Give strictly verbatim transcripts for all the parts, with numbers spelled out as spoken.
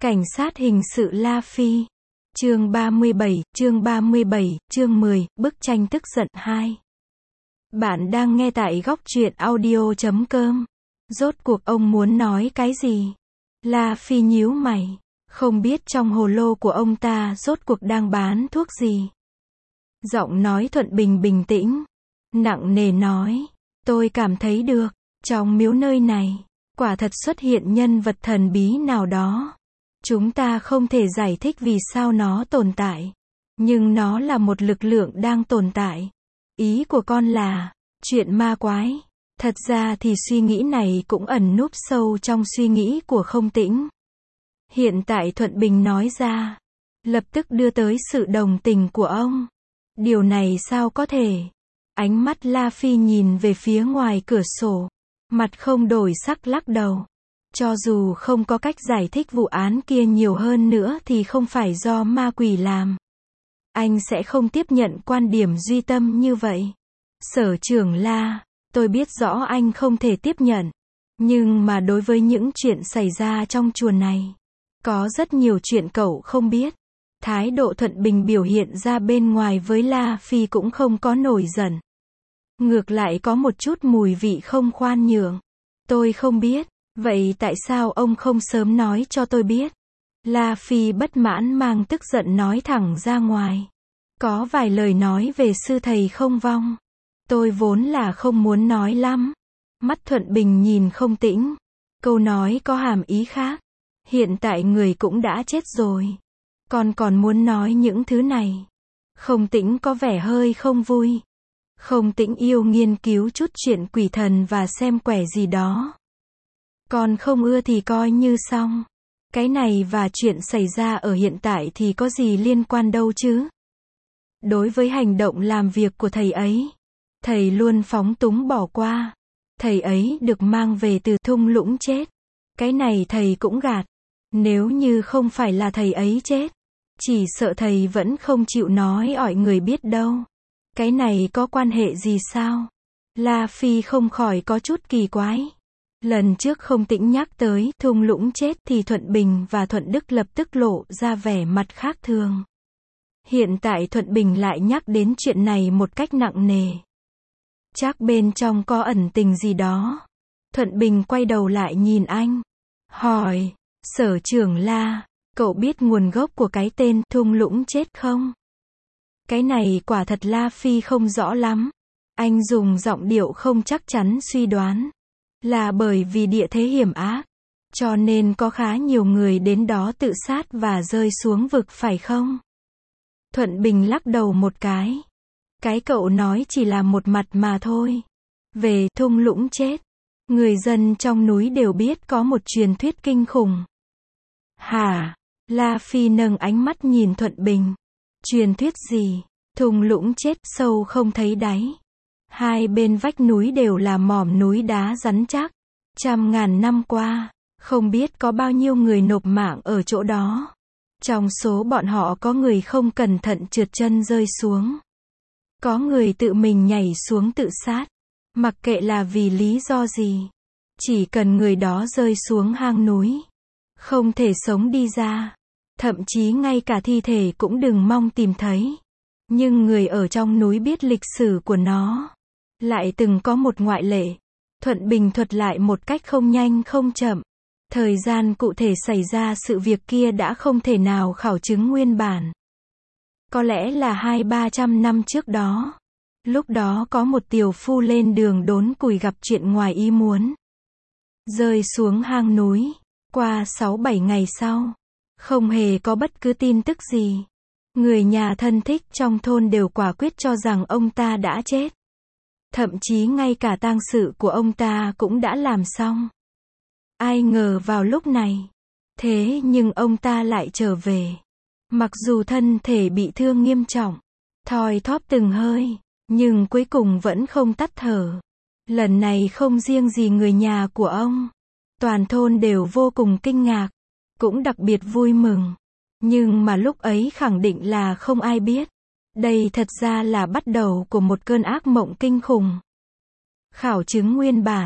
Cảnh sát hình sự La Phi. Chương ba mươi bảy, chương ba mươi bảy, chương mười, bức tranh tức giận hai. Bạn đang nghe tại góc truyện audio chấm com. Rốt cuộc ông muốn nói cái gì? La Phi nhíu mày, không biết trong hồ lô của ông ta rốt cuộc đang bán thuốc gì. Giọng nói Thuận Bình bình tĩnh, nặng nề nói, tôi cảm thấy được, trong miếu nơi này, quả thật xuất hiện nhân vật thần bí nào đó. Chúng ta không thể giải thích vì sao nó tồn tại, nhưng nó là một lực lượng đang tồn tại. Ý của con là, chuyện ma quái. Thật ra thì suy nghĩ này cũng ẩn núp sâu trong suy nghĩ của Không Tĩnh. Hiện tại Thuận Bình nói ra, lập tức đưa tới sự đồng tình của ông. Điều này sao có thể? Ánh mắt La Phi nhìn về phía ngoài cửa sổ, mặt không đổi sắc lắc đầu. Cho dù không có cách giải thích vụ án kia nhiều hơn nữa thì không phải do ma quỷ làm, anh sẽ không tiếp nhận quan điểm duy tâm như vậy. Sở trưởng La, tôi biết rõ anh không thể tiếp nhận, nhưng mà đối với những chuyện xảy ra trong chùa này, có rất nhiều chuyện cậu không biết. Thái độ Thuận Bình biểu hiện ra bên ngoài với La Phi cũng không có nổi giận, ngược lại có một chút mùi vị không khoan nhượng. Tôi không biết, vậy tại sao ông không sớm nói cho tôi biết? La Phi bất mãn mang tức giận nói thẳng ra ngoài. Có vài lời nói về sư thầy không vong, tôi vốn là không muốn nói lắm. Mắt Thuận Bình nhìn Không Tĩnh, câu nói có hàm ý khác. Hiện tại người cũng đã chết rồi, con còn muốn nói những thứ này? Không Tĩnh có vẻ hơi không vui. Không Tĩnh yêu nghiên cứu chút chuyện quỷ thần và xem quẻ gì đó. Con không ưa thì coi như xong. Cái này và chuyện xảy ra ở hiện tại thì có gì liên quan đâu chứ? Đối với hành động làm việc của thầy ấy, thầy luôn phóng túng bỏ qua. Thầy ấy được mang về từ thung lũng chết. Cái này thầy cũng gạt. Nếu như không phải là thầy ấy chết, chỉ sợ thầy vẫn không chịu nói ỏi người biết đâu. Cái này có quan hệ gì sao? La Phi không khỏi có chút kỳ quái. Lần trước Không Tĩnh nhắc tới thung lũng chết thì Thuận Bình và Thuận Đức lập tức lộ ra vẻ mặt khác thường. Hiện tại Thuận Bình lại nhắc đến chuyện này một cách nặng nề. Chắc bên trong có ẩn tình gì đó. Thuận Bình quay đầu lại nhìn anh, hỏi, Sở trưởng La, cậu biết nguồn gốc của cái tên thung lũng chết không? Cái này quả thật La Phi không rõ lắm. Anh dùng giọng điệu không chắc chắn suy đoán, là bởi vì địa thế hiểm ác, cho nên có khá nhiều người đến đó tự sát và rơi xuống vực phải không? Thuận Bình lắc đầu một cái. Cái cậu nói chỉ là một mặt mà thôi. Về thung lũng chết, người dân trong núi đều biết có một truyền thuyết kinh khủng. Hả? La Phi nâng ánh mắt nhìn Thuận Bình. Truyền thuyết gì? Thung lũng chết sâu không thấy đáy. Hai bên vách núi đều là mỏm núi đá rắn chắc. Trăm ngàn năm qua, không biết có bao nhiêu người nộp mạng ở chỗ đó. Trong số bọn họ có người không cẩn thận trượt chân rơi xuống. Có người tự mình nhảy xuống tự sát. Mặc kệ là vì lý do gì, chỉ cần người đó rơi xuống hang núi, không thể sống đi ra. Thậm chí ngay cả thi thể cũng đừng mong tìm thấy. Nhưng người ở trong núi biết lịch sử của nó. Lại từng có một ngoại lệ. Thuận Bình thuật lại một cách không nhanh không chậm. Thời gian cụ thể xảy ra sự việc kia đã không thể nào khảo chứng nguyên bản. Có lẽ là hai ba trăm năm trước đó. Lúc đó có một tiểu phu lên đường đốn củi gặp chuyện ngoài ý muốn. Rơi xuống hang núi. Qua sáu bảy ngày sau, không hề có bất cứ tin tức gì. Người nhà thân thích trong thôn đều quả quyết cho rằng ông ta đã chết. Thậm chí ngay cả tang sự của ông ta cũng đã làm xong. Ai ngờ vào lúc này, thế nhưng ông ta lại trở về. Mặc dù thân thể bị thương nghiêm trọng, thoi thóp từng hơi, nhưng cuối cùng vẫn không tắt thở. Lần này không riêng gì người nhà của ông, toàn thôn đều vô cùng kinh ngạc, cũng đặc biệt vui mừng. Nhưng mà lúc ấy khẳng định là không ai biết. Đây thật ra là bắt đầu của một cơn ác mộng kinh khủng. Khảo chứng nguyên bản,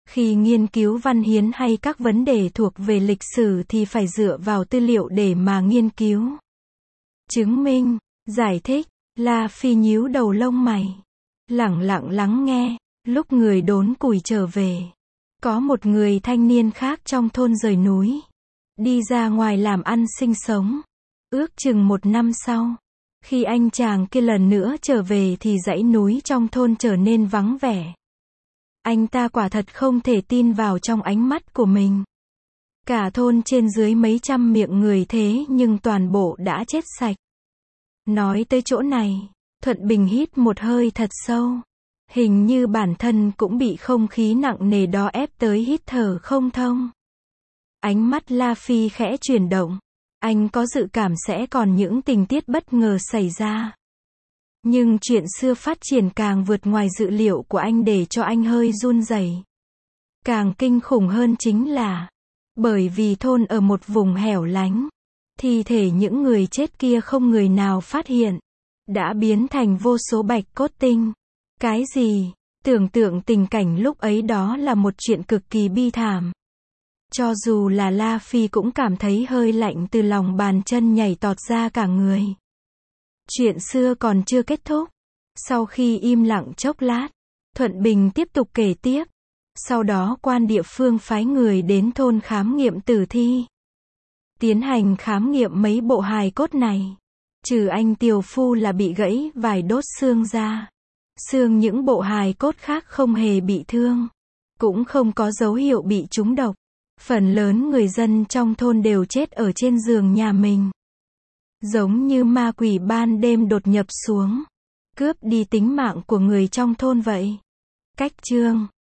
Khi nghiên cứu văn hiến hay các vấn đề thuộc về lịch sử thì phải dựa vào tư liệu để mà nghiên cứu. Chứng minh, giải thích, La Phi nhíu đầu lông mày. Lẳng lặng lắng nghe, lúc người đốn củi trở về. Có một người thanh niên khác trong thôn rời núi. Đi ra ngoài làm ăn sinh sống. Ước chừng một năm sau. Khi anh chàng kia lần nữa trở về thì dãy núi trong thôn trở nên vắng vẻ. Anh ta quả thật không thể tin vào trong ánh mắt của mình. Cả thôn trên dưới mấy trăm miệng người thế nhưng toàn bộ đã chết sạch. Nói tới chỗ này, Thuận Bình hít một hơi thật sâu. Hình như bản thân cũng bị không khí nặng nề đó ép tới hít thở không thông. Ánh mắt La Phi khẽ chuyển động. Anh có dự cảm sẽ còn những tình tiết bất ngờ xảy ra. Nhưng chuyện xưa phát triển càng vượt ngoài dự liệu của anh để cho anh hơi run rẩy. Càng kinh khủng hơn chính là, bởi vì thôn ở một vùng hẻo lánh, thi thể những người chết kia không người nào phát hiện, đã biến thành vô số bạch cốt tinh. Cái gì? Tưởng tượng tình cảnh lúc ấy đó là một chuyện cực kỳ bi thảm. Cho dù là La Phi cũng cảm thấy hơi lạnh từ lòng bàn chân nhảy tọt ra cả người. Chuyện xưa còn chưa kết thúc. Sau khi im lặng chốc lát, Thuận Bình tiếp tục kể tiếp. Sau đó quan địa phương phái người đến thôn khám nghiệm tử thi. Tiến hành khám nghiệm mấy bộ hài cốt này. Trừ anh tiều phu là bị gãy vài đốt xương ra. Xương những bộ hài cốt khác không hề bị thương. Cũng không có dấu hiệu bị trúng độc. Phần lớn người dân trong thôn đều chết ở trên giường nhà mình. Giống như ma quỷ ban đêm đột nhập xuống. Cướp đi tính mạng của người trong thôn vậy. Cách chương